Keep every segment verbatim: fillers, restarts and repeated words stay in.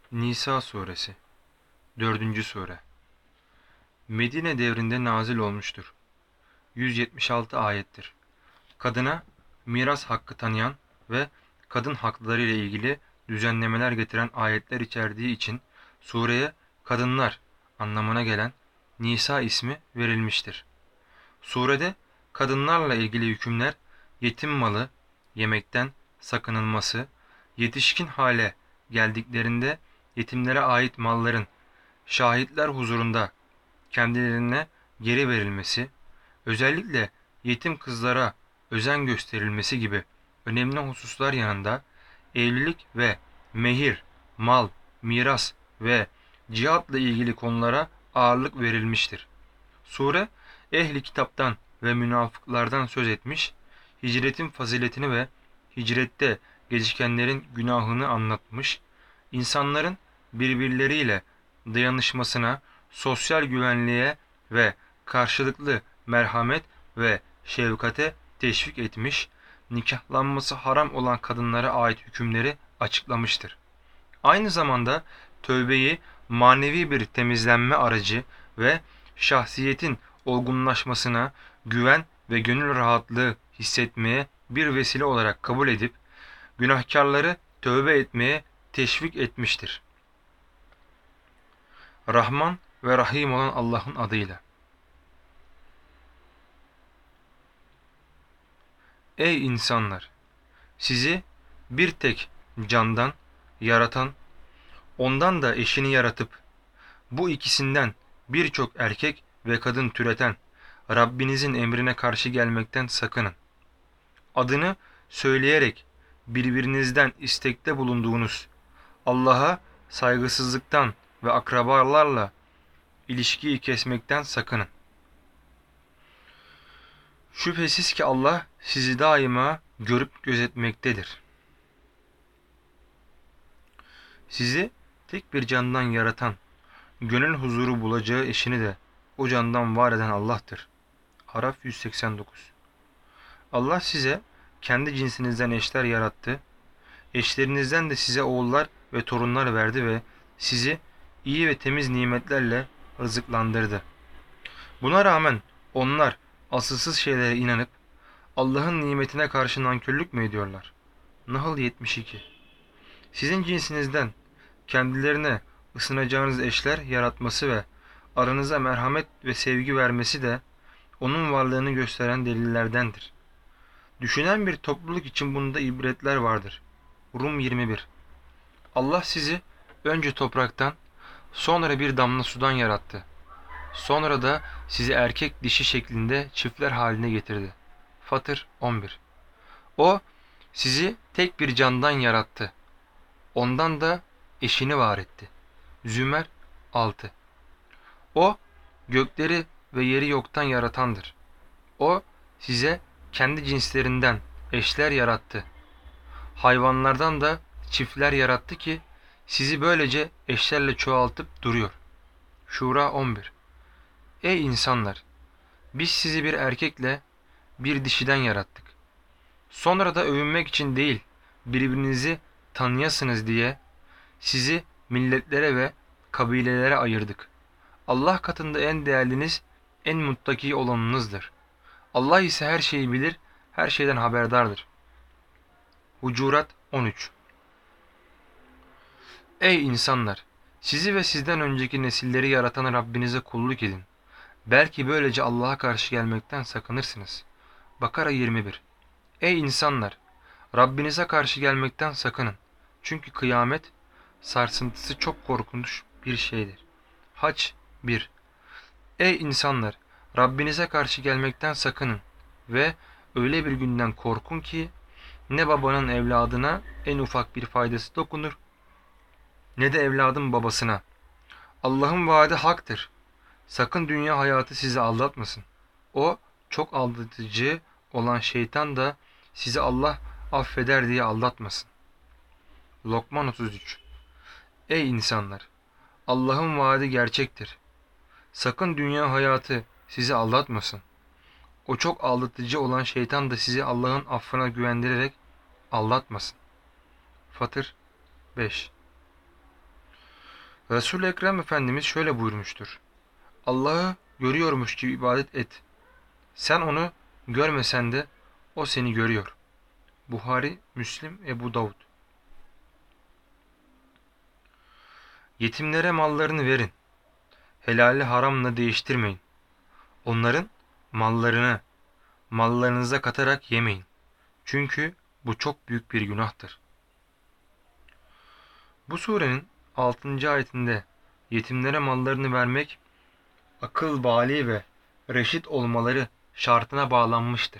Nisa suresi dördüncü sure Medine devrinde nazil olmuştur. yüz yetmiş altı ayettir. Kadına miras hakkı tanıyan ve kadın hakları ile ilgili düzenlemeler getiren ayetler içerdiği için sureye kadınlar anlamına gelen Nisa ismi verilmiştir. Surede kadınlarla ilgili hükümler yetim malı yemekten sakınılması, yetişkin hale geldiklerinde yetimlere ait malların şahitler huzurunda kendilerine geri verilmesi, özellikle yetim kızlara özen gösterilmesi gibi önemli hususlar yanında evlilik ve mehir, mal, miras ve cihatla ilgili konulara ağırlık verilmiştir. Sure, ehli kitaptan ve münafıklardan söz etmiş, hicretin faziletini ve hicrette gecikenlerin günahını anlatmış, insanların birbirleriyle dayanışmasına, sosyal güvenliğe ve karşılıklı merhamet ve şefkate teşvik etmiş, nikahlanması haram olan kadınlara ait hükümleri açıklamıştır. Aynı zamanda tövbeyi manevi bir temizlenme aracı ve şahsiyetin olgunlaşmasına, güven ve gönül rahatlığı hissetmeye bir vesile olarak kabul edip günahkarları tövbe etmeye teşvik etmiştir. Rahman ve Rahim olan Allah'ın adıyla. Ey insanlar! Sizi bir tek candan yaratan, ondan da eşini yaratıp, bu ikisinden birçok erkek ve kadın türeten Rabbinizin emrine karşı gelmekten sakının. Adını söyleyerek birbirinizden istekte bulunduğunuz Allah'a saygısızlıktan ve akrabalarla ilişkiyi kesmekten sakının. Şüphesiz ki Allah sizi daima görüp gözetmektedir. Sizi tek bir candan yaratan, gönül huzuru bulacağı eşini de o candan var eden Allah'tır. Araf yüz seksen dokuz. Allah size kendi cinsinizden eşler yarattı. Eşlerinizden de size oğullar ve torunlar verdi ve sizi iyi ve temiz nimetlerle rızıklandırdı. Buna rağmen onlar asılsız şeylere inanıp Allah'ın nimetine karşı nankörlük mü ediyorlar? Nahl yetmiş iki. Sizin cinsinizden kendilerine ısınacağınız eşler yaratması ve aranıza merhamet ve sevgi vermesi de onun varlığını gösteren delillerdendir. Düşünen bir topluluk için bunda ibretler vardır. Rum yirmi bir. Allah sizi önce topraktan, sonra bir damla sudan yarattı. Sonra da sizi erkek dişi şeklinde çiftler haline getirdi. Fatır on bir. O sizi tek bir candan yarattı. Ondan da eşini var etti. Zümer altı. O gökleri ve yeri yoktan yaratandır. O size kendi cinslerinden eşler yarattı. Hayvanlardan da çiftler yarattı ki sizi böylece eşlerle çoğaltıp duruyor. Şura on bir. Ey insanlar! Biz sizi bir erkekle bir dişiden yarattık. Sonra da övünmek için değil, birbirinizi tanıyasınız diye sizi milletlere ve kabilelere ayırdık. Allah katında en değerliniz, en muttaki olanınızdır. Allah ise her şeyi bilir, her şeyden haberdardır. Hucurat on üç. Ey insanlar! Sizi ve sizden önceki nesilleri yaratan Rabbinize kulluk edin. Belki böylece Allah'a karşı gelmekten sakınırsınız. Bakara yirmi bir. Ey insanlar! Rabbinize karşı gelmekten sakının. Çünkü kıyamet sarsıntısı çok korkunç bir şeydir. Haç bir. Ey insanlar! Rabbinize karşı gelmekten sakının ve öyle bir günden korkun ki ne babanın evladına en ufak bir faydası dokunur ne de evladın babasına. Allah'ın vaadi haktır. Sakın dünya hayatı sizi aldatmasın. O çok aldatıcı olan şeytan da sizi Allah affeder diye aldatmasın. Lokman otuz üç. Ey insanlar! Allah'ın vaadi gerçektir. Sakın dünya hayatı sizi aldatmasın. O çok aldatıcı olan şeytan da sizi Allah'ın affına güvendirerek aldatmasın. Fatır beş. Resul-i Ekrem Efendimiz şöyle buyurmuştur. Allah'ı görüyormuş gibi ibadet et. Sen onu görmesen de o seni görüyor. Buhari, Müslim, Ebu Davud. Yetimlere mallarını verin. Helali haramla değiştirmeyin. Onların mallarını mallarınıza katarak yemeyin. Çünkü bu çok büyük bir günahtır. Bu surenin altıncı ayetinde yetimlere mallarını vermek akıl bali ve reşit olmaları şartına bağlanmıştır.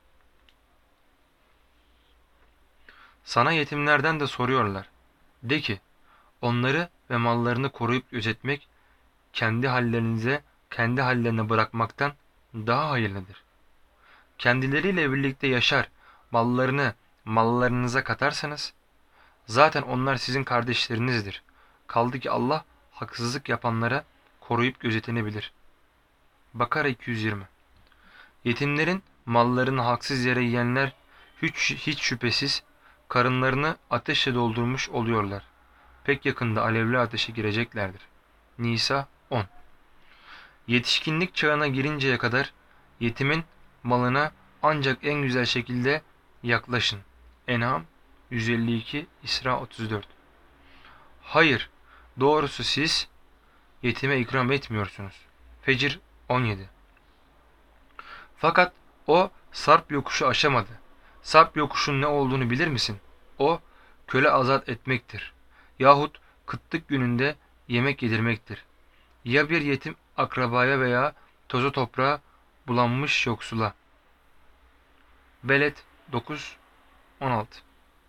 Sana yetimlerden de soruyorlar. De ki, onları ve mallarını koruyup gözetmek, kendi hallerinize, kendi hallerine bırakmaktan daha hayırlıdır. Kendileriyle birlikte yaşar, mallarını mallarınıza katarsanız, zaten onlar sizin kardeşlerinizdir. Kaldı ki Allah haksızlık yapanlara koruyup gözetenebilir. Bakara iki yüz yirmi. Yetimlerin mallarını haksız yere yiyenler hiç, hiç şüphesiz karınlarını ateşle doldurmuş oluyorlar. Pek yakında alevli ateşe gireceklerdir. Nisa on. Yetişkinlik çağına girinceye kadar yetimin malına ancak en güzel şekilde yaklaşın. En'am yüz elli iki, İsra otuz dört. Hayır, doğrusu siz yetime ikram etmiyorsunuz. Fecir on yedi. Fakat o Sarp yokuşu aşamadı. Sarp yokuşun ne olduğunu bilir misin? O köle azat etmektir. Yahut kıtlık gününde yemek yedirmektir. Ya bir yetim akrabaya veya toza toprağa bulanmış yoksula. Beled dokuz on altı.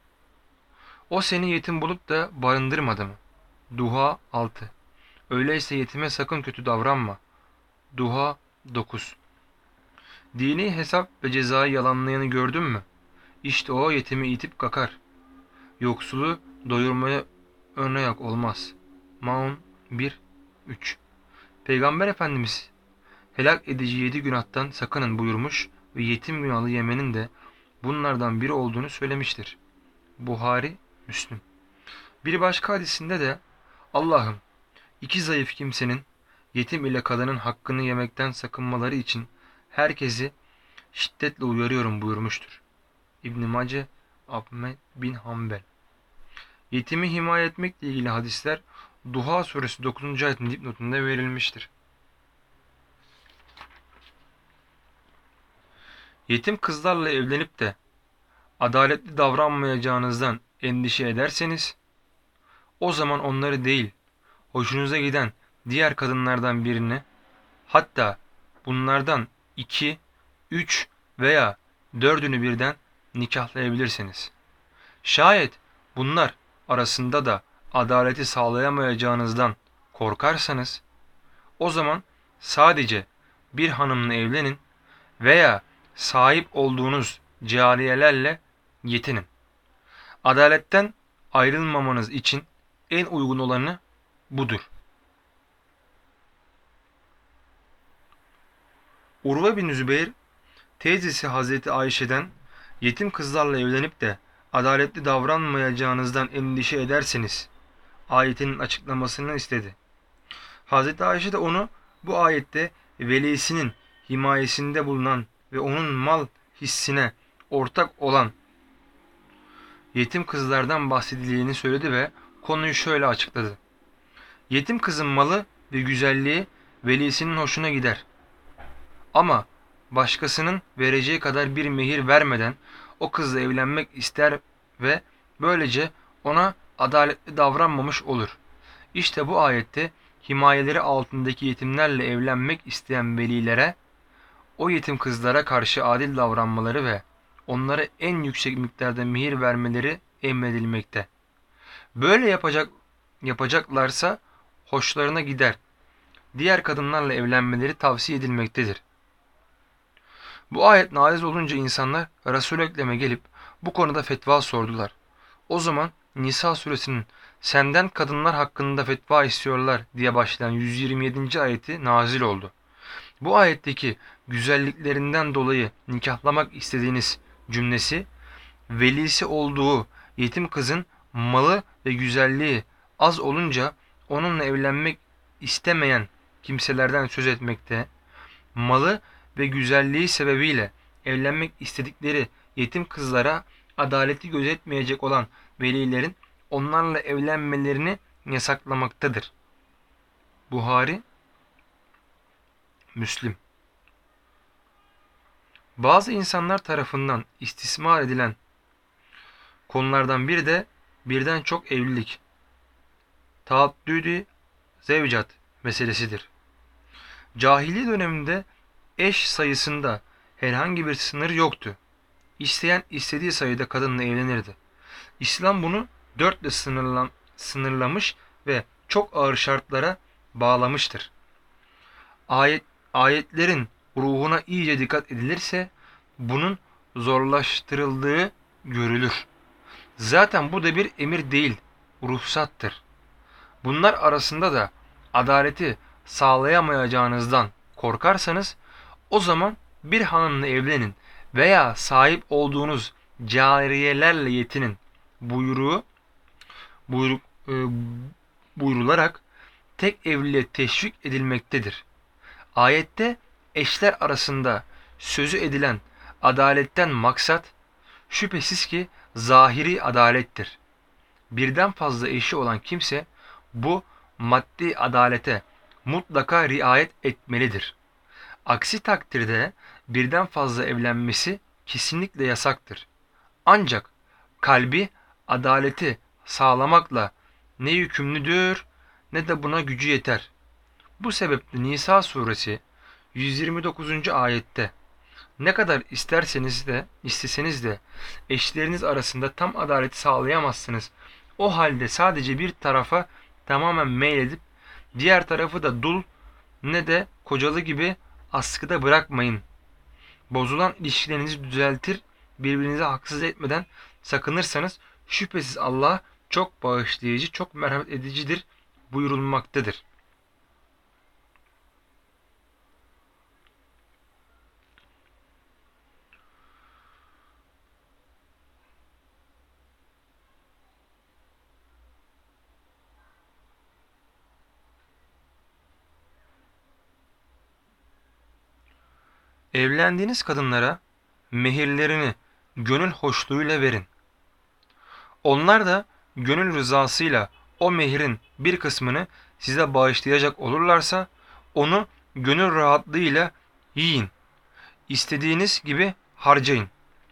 O seni yetim bulup da barındırmadı mı? Duha altı. Öyleyse yetime sakın kötü davranma. Duha dokuz. Dini hesap ve cezayı yalanlayanı gördün mü? İşte o yetimi itip kakar. Yoksulu doyurmaya örnek olmaz. Maun bir üç. Peygamber Efendimiz helak edici yedi günahtan sakının buyurmuş ve yetim günahı yemenin de bunlardan biri olduğunu söylemiştir. Buhari, Müslim. Bir başka hadisinde de Allah'ım iki zayıf kimsenin yetim ile kadının hakkını yemekten sakınmaları için herkesi şiddetle uyarıyorum buyurmuştur. İbn-i Mace, Ahmed bin Hanbel. Yetimi himaye etmekle ilgili hadisler Duha suresi dokuzuncu ayetin dipnotunda verilmiştir. Yetim kızlarla evlenip de adaletli davranmayacağınızdan endişe ederseniz, o zaman onları değil, hoşunuza giden diğer kadınlardan birini, hatta bunlardan iki, üç veya dördünü birden nikahlayabilirsiniz. Şayet bunlar arasında da adaleti sağlayamayacağınızdan korkarsanız, o zaman sadece bir hanımla evlenin veya sahip olduğunuz cariyelerle yetinin. Adaletten ayrılmamanız için en uygun olanı budur. Urve bin Zübeyir, teyzesi Hazreti Ayşe'den yetim kızlarla evlenip de adaletli davranmayacağınızdan endişe ederseniz ayetinin açıklamasını istedi. Hazreti Ayşe de onu bu ayette velisinin himayesinde bulunan ve onun mal hissine ortak olan yetim kızlardan bahsedildiğini söyledi ve konuyu şöyle açıkladı. Yetim kızın malı ve güzelliği velisinin hoşuna gider. Ama başkasının vereceği kadar bir mehir vermeden o kızla evlenmek ister ve böylece ona adaletli davranmamış olur. İşte bu ayette himayeleri altındaki yetimlerle evlenmek isteyen velilere o yetim kızlara karşı adil davranmaları ve onlara en yüksek miktarda mihir vermeleri emredilmekte. Böyle yapacak yapacaklarsa hoşlarına gider. Diğer kadınlarla evlenmeleri tavsiye edilmektedir. Bu ayet nazil olunca insanlar Resul-i Ekrem'e gelip bu konuda fetva sordular. O zaman Nisa suresinin senden kadınlar hakkında fetva istiyorlar diye başlayan yüz yirmi yedinci ayeti nazil oldu. Bu ayetteki güzelliklerinden dolayı nikahlamak istediğiniz cümlesi, velisi olduğu yetim kızın malı ve güzelliği az olunca onunla evlenmek istemeyen kimselerden söz etmekte, malı ve güzelliği sebebiyle evlenmek istedikleri yetim kızlara adaleti gözetmeyecek olan velilerin onlarla evlenmelerini yasaklamaktadır. Buhari, Müslim. Bazı insanlar tarafından istismar edilen konulardan biri de birden çok evlilik, taaddüdü zevcat meselesidir. Cahiliye döneminde eş sayısında herhangi bir sınır yoktu. İsteyen istediği sayıda kadınla evlenirdi. İslam bunu dörtle sınırlan, sınırlamış ve çok ağır şartlara bağlamıştır. Ayet, ayetlerin ruhuna iyice dikkat edilirse bunun zorlaştırıldığı görülür. Zaten bu da bir emir değil, ruhsattır. Bunlar arasında da adaleti sağlayamayacağınızdan korkarsanız o zaman bir hanımla evlenin veya sahip olduğunuz cariyelerle yetinin buyruğu buyruk, e, buyrularak tek evliliğe teşvik edilmektedir. Ayette eşler arasında sözü edilen adaletten maksat şüphesiz ki zahiri adalettir. Birden fazla eşi olan kimse bu maddi adalete mutlaka riayet etmelidir. Aksi takdirde birden fazla evlenmesi kesinlikle yasaktır. Ancak kalbi adaleti sağlamakla ne yükümlüdür ne de buna gücü yeter. Bu sebeple Nisa suresi yüz yirmi dokuzuncu ayette ne kadar isterseniz de isteseniz de eşleriniz arasında tam adaleti sağlayamazsınız. O halde sadece bir tarafa tamamen meyledip diğer tarafı da dul ne de kocalı gibi askıda bırakmayın. Bozulan ilişkilerinizi düzeltir, birbirinize haksız etmeden sakınırsanız şüphesiz Allah çok bağışlayıcı, çok merhamet edicidir buyurulmaktadır. Evlendiğiniz kadınlara mehirlerini gönül hoşluğuyla verin. Onlar da gönül rızasıyla o mehirin bir kısmını size bağışlayacak olurlarsa onu gönül rahatlığıyla yiyin. İstediğiniz gibi harcayın.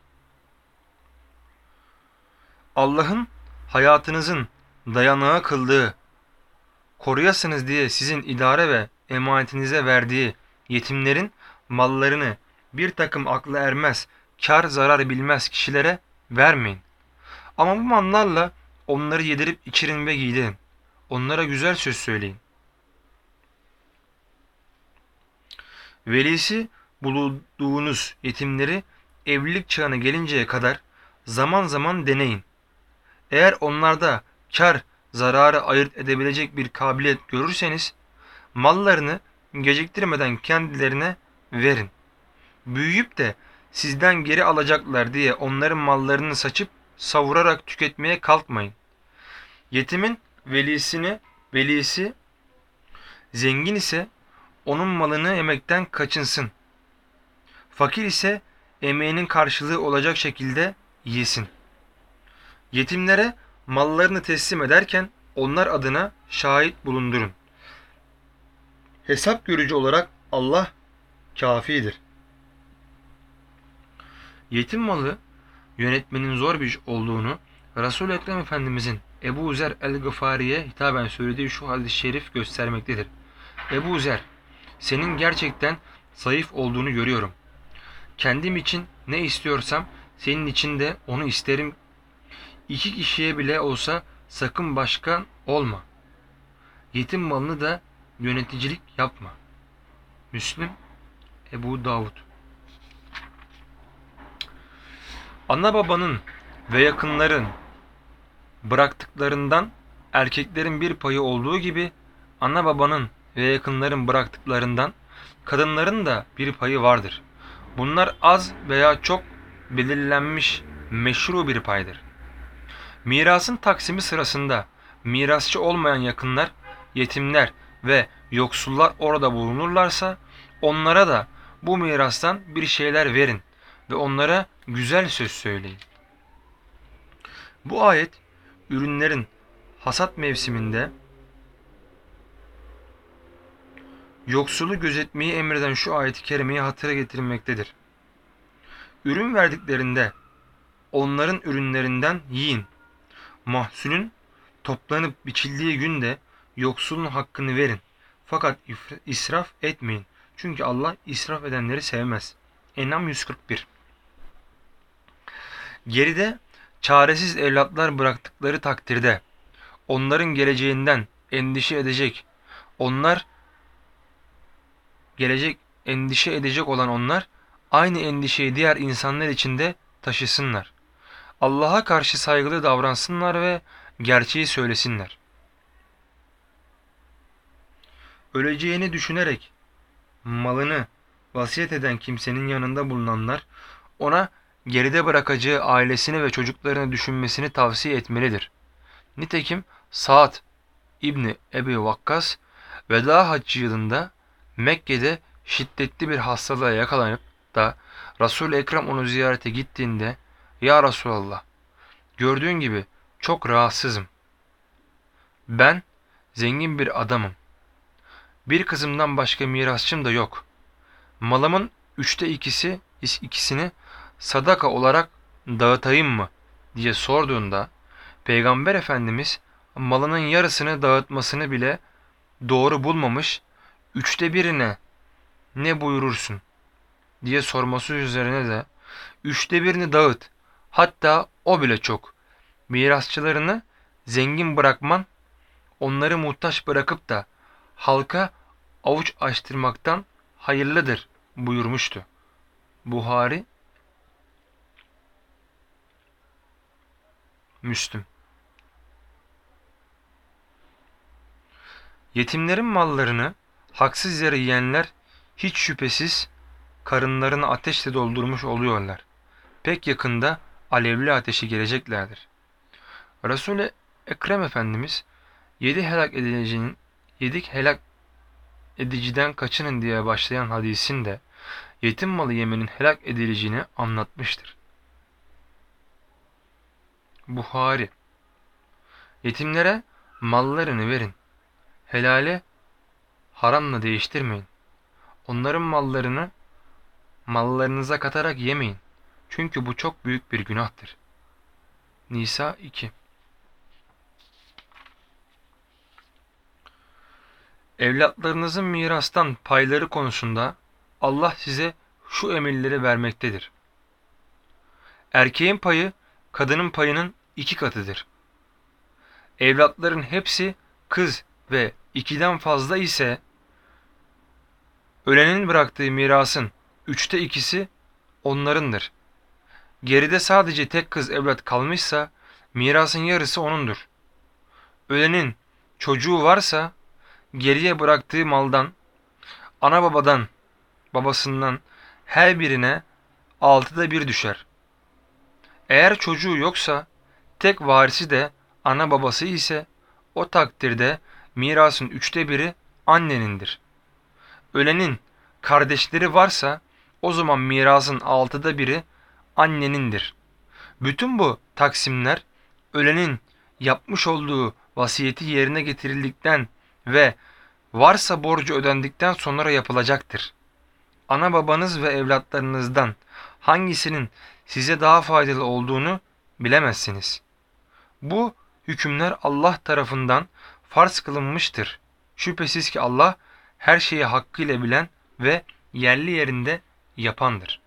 Allah'ın hayatınızın dayanağı kıldığı, koruyasınız diye sizin idare ve emanetinize verdiği yetimlerin mallarını bir takım aklı ermez, kar zarar bilmez kişilere vermeyin. Ama bu mallarla onları yedirip içirin ve giydirin. Onlara güzel söz söyleyin. Velisi bulunduğunuz yetimleri evlilik çağına gelinceye kadar zaman zaman deneyin. Eğer onlarda kar zararı ayırt edebilecek bir kabiliyet görürseniz mallarını geciktirmeden kendilerine verin. Büyüyüp de sizden geri alacaklar diye onların mallarını saçıp savurarak tüketmeye kalkmayın. Yetimin velisini, velisi zengin ise onun malını yemekten kaçınsın. Fakir ise emeğinin karşılığı olacak şekilde yesin. Yetimlere mallarını teslim ederken onlar adına şahit bulundurun. Hesap görücü olarak Allah kafidir. Yetim malı yönetmenin zor bir iş olduğunu Resul-i Ekrem Efendimizin Ebu Zer el-Gıfari'ye hitaben söylediği şu hadis-i şerif göstermektedir. Ebu Zer, senin gerçekten zayıf olduğunu görüyorum. Kendim için ne istiyorsam senin için de onu isterim. İki kişiye bile olsa sakın başkan olma. Yetim malını da yöneticilik yapma. Müslim, Ebu Davud. Ana babanın ve yakınların bıraktıklarından erkeklerin bir payı olduğu gibi ana babanın ve yakınların bıraktıklarından kadınların da bir payı vardır. Bunlar az veya çok belirlenmiş meşru bir paydır. Mirasın taksimi sırasında mirasçı olmayan yakınlar yetimler ve yoksullar orada bulunurlarsa onlara da bu mirastan bir şeyler verin ve onlara güzel söz söyleyin. Bu ayet ürünlerin hasat mevsiminde yoksulu gözetmeyi emreden şu ayet-i kerimeyi hatıra getirilmektedir. Ürün verdiklerinde onların ürünlerinden yiyin. Mahsulün toplanıp biçildiği günde yoksulun hakkını verin. Fakat israf etmeyin. Çünkü Allah israf edenleri sevmez. En'am yüz kırk bir. Geride çaresiz evlatlar bıraktıkları takdirde onların geleceğinden endişe edecek, onlar gelecek endişe edecek olan onlar aynı endişeyi diğer insanlar için de taşısınlar. Allah'a karşı saygılı davransınlar ve gerçeği söylesinler. Öleceğini düşünerek malını vasiyet eden kimsenin yanında bulunanlar ona geride bırakacağı ailesini ve çocuklarını düşünmesini tavsiye etmelidir. Nitekim Sa'd İbni Ebi Vakkas veda haccı yılında Mekke'de şiddetli bir hastalığa yakalanıp da Resul-i Ekrem onu ziyarete gittiğinde "Ya Resulallah, gördüğün gibi çok rahatsızım. Ben zengin bir adamım. Bir kızımdan başka mirasçım da yok. Malımın üçte ikisi, ikisini sadaka olarak dağıtayım mı?" diye sorduğunda Peygamber Efendimiz malının yarısını dağıtmasını bile doğru bulmamış, üçte birine ne buyurursun diye sorması üzerine de üçte birini dağıt, hatta o bile çok. Mirasçılarını zengin bırakman, onları muhtaç bırakıp da halka avuç açtırmaktan hayırlıdır buyurmuştu. Buhari, Müslüm. Yetimlerin mallarını haksız yere yiyenler hiç şüphesiz karınlarını ateşle doldurmuş oluyorlar. Pek yakında alevli ateşe geleceklerdir. Resul-i Ekrem Efendimiz yedi helak edileceğinin yedik helak ediciden kaçının diye başlayan hadisinde yetim malı yemenin helak edileceğini anlatmıştır. Buhari, yetimlere mallarını verin. Helale haramla değiştirmeyin. Onların mallarını mallarınıza katarak yemeyin. Çünkü bu çok büyük bir günahtır. Nisa iki. Evlatlarınızın mirastan payları konusunda Allah size şu emirleri vermektedir. Erkeğin payı kadının payının iki katıdır. Evlatların hepsi kız ve ikiden fazla ise ölenin bıraktığı mirasın üçte ikisi onlarındır. Geride sadece tek kız evlat kalmışsa mirasın yarısı onundur. Ölenin çocuğu varsa geriye bıraktığı maldan, ana babadan, babasından her birine altıda bir düşer. Eğer çocuğu yoksa tek varisi de ana babası ise o takdirde mirasın üçte biri annenindir. Ölenin kardeşleri varsa o zaman mirasın altıda biri annenindir. Bütün bu taksimler ölenin yapmış olduğu vasiyeti yerine getirildikten ve varsa borcu ödendikten sonra yapılacaktır. Ana babanız ve evlatlarınızdan hangisinin size daha faydalı olduğunu bilemezsiniz. Bu hükümler Allah tarafından farz kılınmıştır. Şüphesiz ki Allah her şeyi hakkıyla bilen ve yerli yerinde yapandır.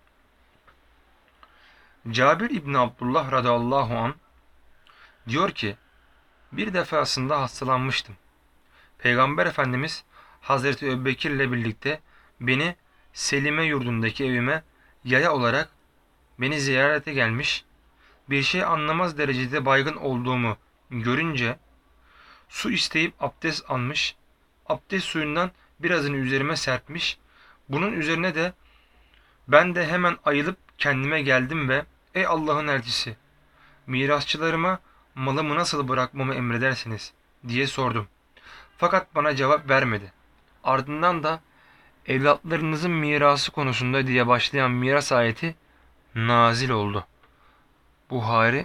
Cabir İbni Abdullah radıyallahu anh diyor ki, bir defasında hastalanmıştım. Peygamber Efendimiz Hazreti Ebubekir ile birlikte beni Selime yurdundaki evime yaya olarak beni ziyarete gelmiş, bir şey anlamaz derecede baygın olduğumu görünce su isteyip abdest almış, abdest suyundan birazını üzerime serpmiş, bunun üzerine de ben de hemen ayılıp kendime geldim ve "Ey Allah'ın elçisi, mirasçılarıma malımı nasıl bırakmamı emredersiniz?" diye sordum. Fakat bana cevap vermedi. Ardından da evlatlarınızın mirası konusunda diye başlayan miras ayeti nazil oldu. Buhari,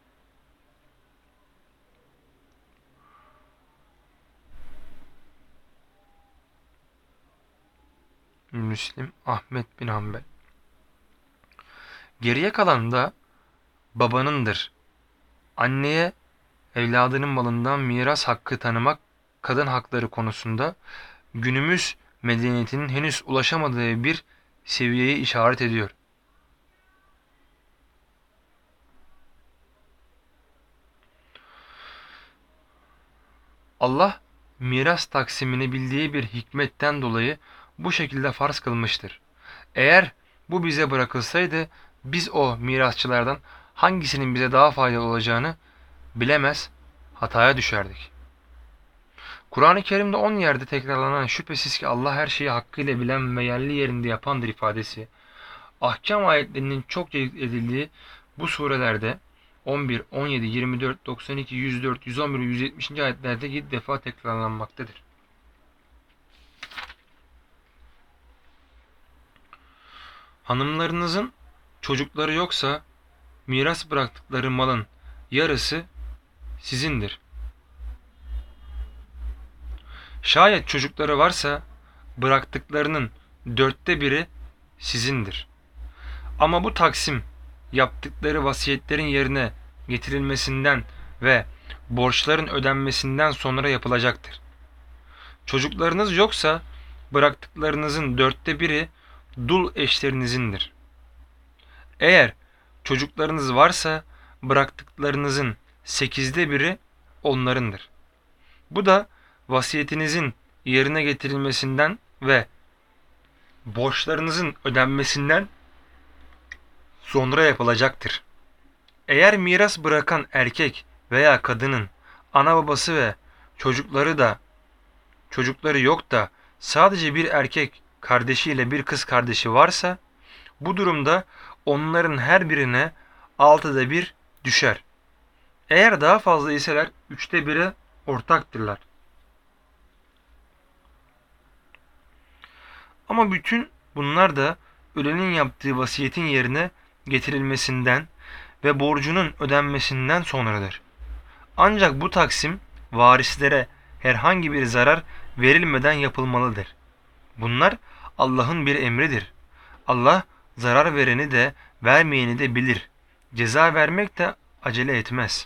Müslim, Ahmet bin Hanbel. Geriye kalan da babanındır. Anneye evladının malından miras hakkı tanımak kadın hakları konusunda günümüz medeniyetinin henüz ulaşamadığı bir seviyeye işaret ediyor. Allah miras taksimini bildiği bir hikmetten dolayı bu şekilde farz kılmıştır. Eğer bu bize bırakılsaydı biz o mirasçılardan hangisinin bize daha faydalı olacağını bilemez, hataya düşerdik. Kur'an-ı Kerim'de on yerde tekrarlanan şüphesiz ki Allah her şeyi hakkıyla bilen ve yerli yerinde yapandır ifadesi, ahkam ayetlerinin çokça edildiği bu surelerde on bir, on yedi, yirmi dört, doksan iki, yüz dört, yüz on bir ve yüz yetmişinci ayetlerde yedi defa tekrarlanmaktadır. Hanımlarınızın çocukları yoksa miras bıraktıkları malın yarısı sizindir. Şayet çocukları varsa bıraktıklarının dörtte biri sizindir. Ama bu taksim yaptıkları vasiyetlerin yerine getirilmesinden ve borçların ödenmesinden sonra yapılacaktır. Çocuklarınız yoksa bıraktıklarınızın dörtte biri dul eşlerinizin. Eğer çocuklarınız varsa bıraktıklarınızın sekizde biri onlarındır. Bu da vasiyetinizin yerine getirilmesinden ve borçlarınızın ödenmesinden sonra yapılacaktır. Eğer miras bırakan erkek veya kadının ana babası ve çocukları da çocukları yok da sadece bir erkek kardeşiyle bir kız kardeşi varsa bu durumda onların her birine altıda bir düşer. Eğer daha fazla iseler üçte bire ortaktırlar. Ama bütün bunlar da ölenin yaptığı vasiyetin yerine getirilmesinden ve borcunun ödenmesinden sonradır. Ancak bu taksim varislere herhangi bir zarar verilmeden yapılmalıdır. Bunlar Allah'ın bir emridir. Allah zarar vereni de vermeyeni de bilir. Ceza vermek de acele etmez.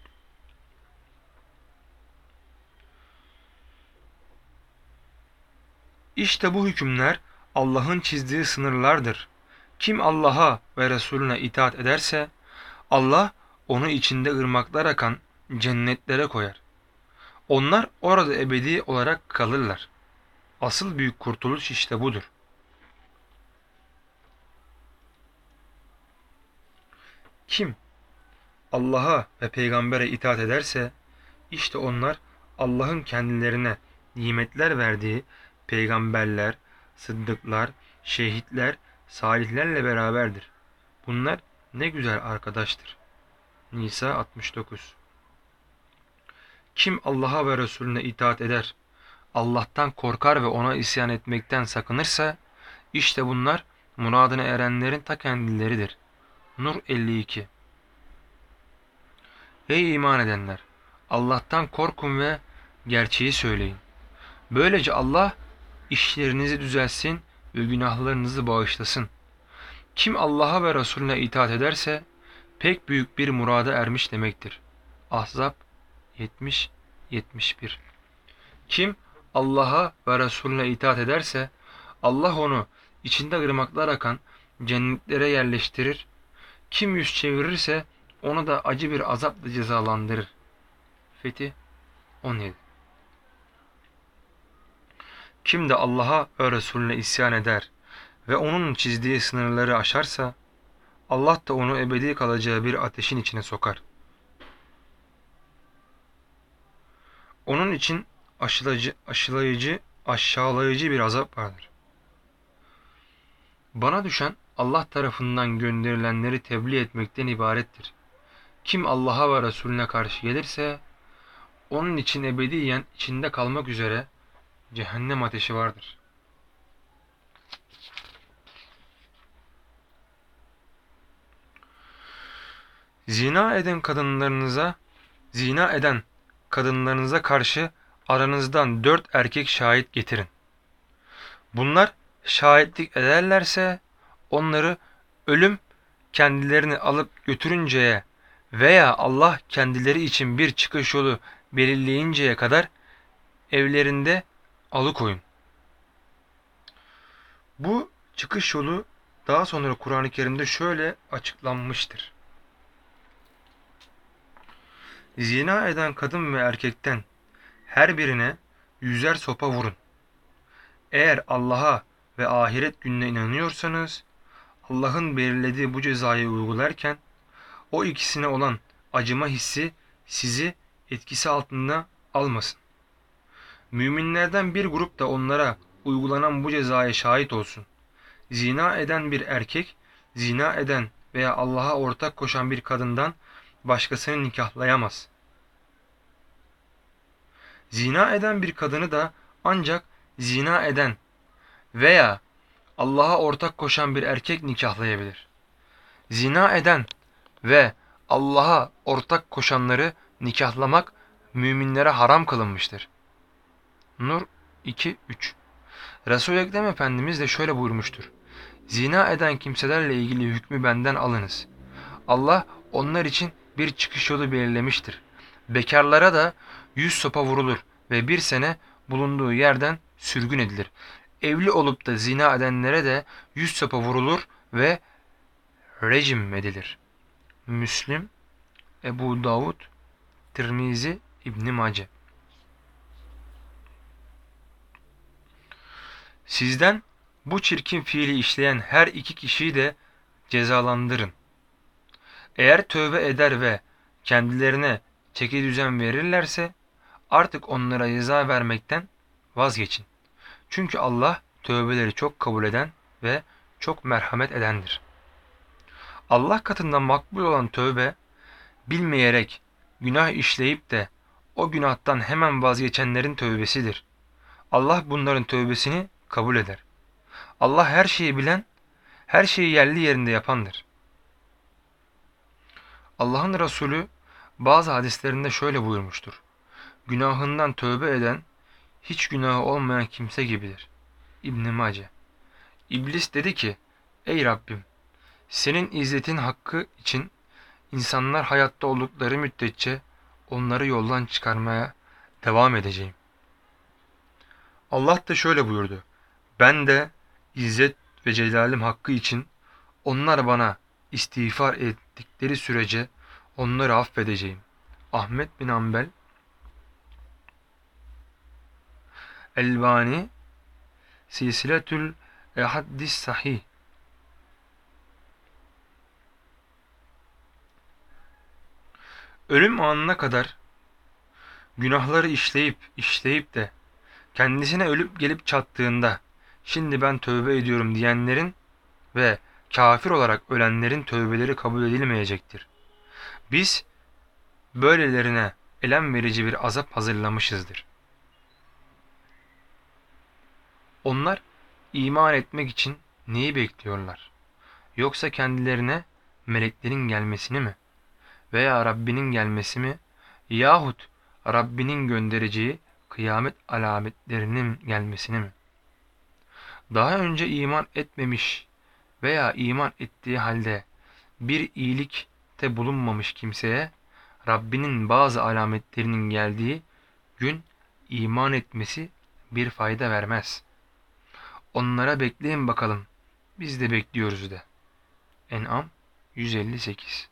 İşte bu hükümler Allah'ın çizdiği sınırlardır. Kim Allah'a ve Resulüne itaat ederse Allah onu içinde ırmaklar akan cennetlere koyar. Onlar orada ebedi olarak kalırlar. Asıl büyük kurtuluş işte budur. Kim Allah'a ve peygambere itaat ederse işte onlar Allah'ın kendilerine nimetler verdiği peygamberler, sıddıklar, şehitler, salihlerle beraberdir. Bunlar ne güzel arkadaştır. Nisa altmış dokuz. Kim Allah'a ve Resulüne itaat eder, Allah'tan korkar ve ona isyan etmekten sakınırsa, işte bunlar muradına erenlerin ta kendileridir. Nur elli iki. Ey iman edenler! Allah'tan korkun ve gerçeği söyleyin. Böylece Allah işlerinizi düzelsin ve günahlarınızı bağışlasın. Kim Allah'a ve Resulüne itaat ederse pek büyük bir murada ermiş demektir. Ahzab yetmiş yetmiş bir. Kim Allah'a ve Resulüne itaat ederse Allah onu içinde ırmaklar akan cennetlere yerleştirir. Kim yüz çevirirse onu da acı bir azapla cezalandırır. Fetih on yedi. Kim de Allah'a ve Resulüne isyan eder ve onun çizdiği sınırları aşarsa Allah da onu ebedi kalacağı bir ateşin içine sokar. Onun için aşılayıcı, aşılayıcı, aşağılayıcı bir azap vardır. Bana düşen Allah tarafından gönderilenleri tebliğ etmekten ibarettir. Kim Allah'a ve Resulüne karşı gelirse Onun için ebediyen içinde kalmak üzere cehennem ateşi vardır. Zina eden kadınlarınıza, zina eden kadınlarınıza karşı aranızdan dört erkek şahit getirin. Bunlar şahitlik ederlerse onları ölüm kendilerini alıp götürünceye veya Allah kendileri için bir çıkış yolu belirleyinceye kadar evlerinde alıkoyun. Bu çıkış yolu daha sonra Kur'an-ı Kerim'de şöyle açıklanmıştır. Zina eden kadın ve erkekten her birine yüzer sopa vurun. Eğer Allah'a ve ahiret gününe inanıyorsanız Allah'ın belirlediği bu cezayı uygularken o ikisine olan acıma hissi sizi etkisi altında almasın. Müminlerden bir grup da onlara uygulanan bu cezaya şahit olsun. Zina eden bir erkek, zina eden veya Allah'a ortak koşan bir kadından başkasını nikahlayamaz. Zina eden bir kadını da ancak zina eden veya Allah'a ortak koşan bir erkek nikahlayabilir. Zina eden ve Allah'a ortak koşanları nikahlamak müminlere haram kılınmıştır. Nur iki üç. Resul-i Ekrem Efendimiz de şöyle buyurmuştur. Zina eden kimselerle ilgili hükmü benden alınız. Allah onlar için bir çıkış yolu belirlemiştir. Bekarlara da yüz sopa vurulur ve bir sene bulunduğu yerden sürgün edilir. Evli olup da zina edenlere de yüz sopa vurulur ve rejim edilir. Müslim, Ebu Davud, Tirmizi, İbn Mace. Sizden bu çirkin fiili işleyen her iki kişiyi de cezalandırın. Eğer tövbe eder ve kendilerine çekidüzen verirlerse artık onlara ceza vermekten vazgeçin. Çünkü Allah tövbeleri çok kabul eden ve çok merhamet edendir. Allah katından makbul olan tövbe, bilmeyerek günah işleyip de o günahtan hemen vazgeçenlerin tövbesidir. Allah bunların tövbesini kabul eder. Allah her şeyi bilen, her şeyi yerli yerinde yapandır. Allah'ın Resulü bazı hadislerinde şöyle buyurmuştur. Günahından tövbe eden, hiç günahı olmayan kimse gibidir. İbn Mace. İblis dedi ki, ey Rabbim, senin izzetin hakkı için insanlar hayatta oldukları müddetçe onları yoldan çıkarmaya devam edeceğim. Allah da şöyle buyurdu. Ben de izzet ve celalim hakkı için onlar bana istiğfar ettikleri sürece onları affedeceğim. Ahmet bin Hanbel, Elbani, Silsiletül Ehaddis Sahih. Ölüm anına kadar günahları işleyip işleyip de kendisine ölüp gelip çattığında şimdi ben tövbe ediyorum diyenlerin ve kafir olarak ölenlerin tövbeleri kabul edilmeyecektir. Biz böylelerine elem verici bir azap hazırlamışızdır. Onlar iman etmek için neyi bekliyorlar? Yoksa kendilerine meleklerin gelmesini mi? Veya Rabbinin gelmesi mi? Yahut Rabbinin göndereceği kıyamet alametlerinin gelmesini mi? Daha önce iman etmemiş veya iman ettiği halde bir iyilikte bulunmamış kimseye Rabbinin bazı alametlerinin geldiği gün iman etmesi bir fayda vermez. Onlara bekleyin bakalım, biz de bekliyoruz de. En'am yüz elli sekiz.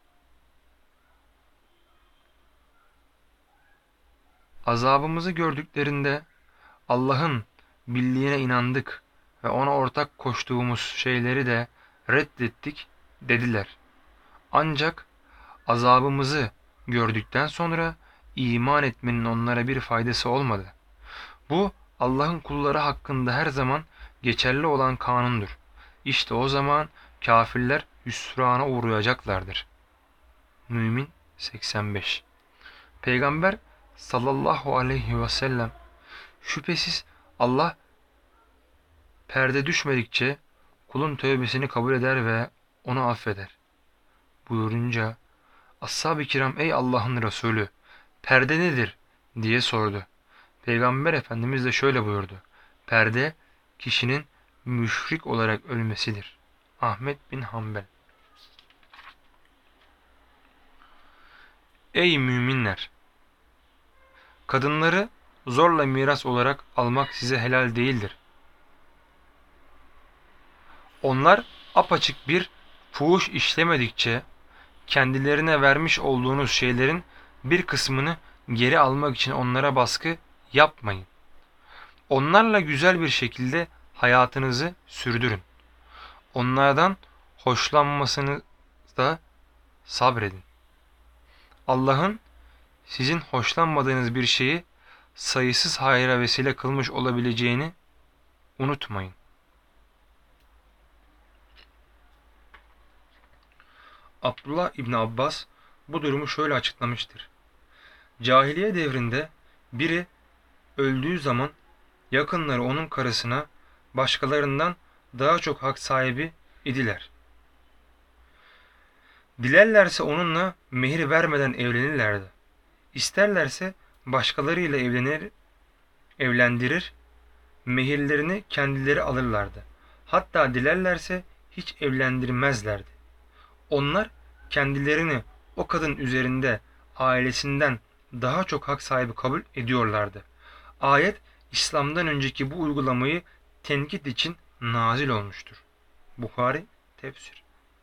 Azabımızı gördüklerinde Allah'ın birliğine inandık ve ona ortak koştuğumuz şeyleri de reddettik dediler. Ancak azabımızı gördükten sonra iman etmenin onlara bir faydası olmadı. Bu Allah'ın kulları hakkında her zaman geçerli olan kanundur. İşte o zaman kafirler hüsrana uğrayacaklardır. Mümin seksen beş. Peygamber sallallahu aleyhi ve sellem, şüphesiz Allah perde düşmedikçe kulun tövbesini kabul eder ve onu affeder buyurunca ashab-ı kiram ey Allah'ın Resulü perde nedir diye sordu. Peygamber Efendimiz de şöyle buyurdu. Perde kişinin müşrik olarak ölmesidir. Ahmet bin Hanbel. Ey müminler! Kadınları zorla miras olarak almak size helal değildir. Onlar apaçık bir fuhuş işlemedikçe kendilerine vermiş olduğunuz şeylerin bir kısmını geri almak için onlara baskı yapmayın. Onlarla güzel bir şekilde hayatınızı sürdürün. Onlardan hoşlanmasını da sabredin. Allah'ın sizin hoşlanmadığınız bir şeyi sayısız hayra vesile kılmış olabileceğini unutmayın. Abdullah İbni Abbas bu durumu şöyle açıklamıştır. Cahiliye devrinde biri öldüğü zaman yakınları onun karısına başkalarından daha çok hak sahibi idiler. Dilerlerse onunla mehir vermeden evlenirlerdi. İsterlerse başkalarıyla evlenir, evlendirir, mehirlerini kendileri alırlardı. Hatta dilerlerse hiç evlendirmezlerdi. Onlar kendilerini o kadın üzerinde ailesinden daha çok hak sahibi kabul ediyorlardı. Ayet İslam'dan önceki bu uygulamayı tenkit için nazil olmuştur. Buhari tefsir.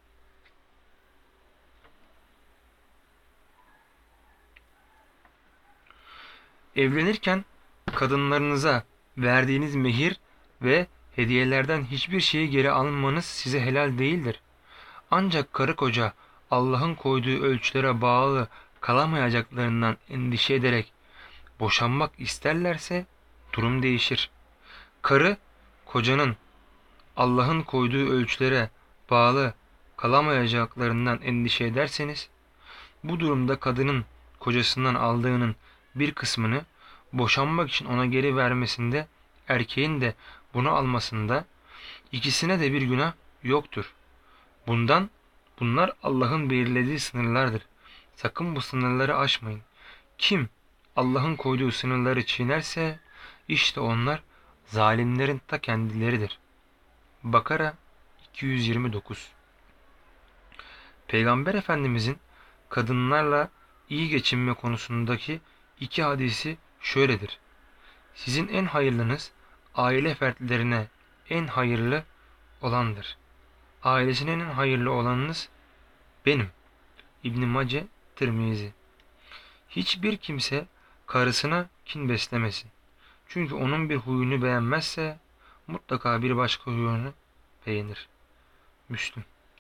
Evlenirken kadınlarınıza verdiğiniz mehir ve hediyelerden hiçbir şeyi geri almanız size helal değildir. Ancak karı koca Allah'ın koyduğu ölçülere bağlı kalamayacaklarından endişe ederek boşanmak isterlerse durum değişir. Karı kocanın Allah'ın koyduğu ölçülere bağlı kalamayacaklarından endişe ederseniz bu durumda kadının kocasından aldığının bir kısmını boşanmak için ona geri vermesinde erkeğin de bunu almasında ikisine de bir günah yoktur. Bundan bunlar Allah'ın belirlediği sınırlardır. Sakın bu sınırları aşmayın. Kim Allah'ın koyduğu sınırları çiğnerse işte onlar zalimlerin ta kendileridir. Bakara iki yüz yirmi dokuz. Peygamber Efendimizin kadınlarla iyi geçinme konusundaki iki hadisi şöyledir. Sizin en hayırlınız aile fertlerine en hayırlı olandır. Ailesine en hayırlı olanınız benim. İbn-i Mace, Tirmizi. Hiçbir kimse karısına kin beslemesin. Çünkü onun bir huyunu beğenmezse mutlaka bir başka huyunu beğenir. Müslüm.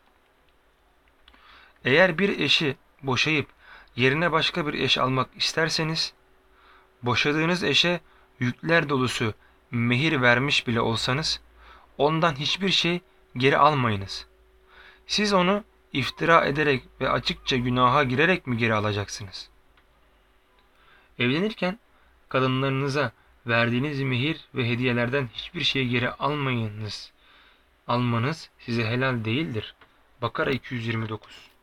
Eğer bir eşi boşayıp yerine başka bir eş almak isterseniz, boşadığınız eşe yükler dolusu mehir vermiş bile olsanız, ondan hiçbir şey geri almayınız. Siz onu iftira ederek ve açıkça günaha girerek mi geri alacaksınız? Evlenirken kadınlarınıza verdiğiniz mehir ve hediyelerden hiçbir şey geri almayınız. Almanız size helal değildir. Bakara iki yüz yirmi dokuz.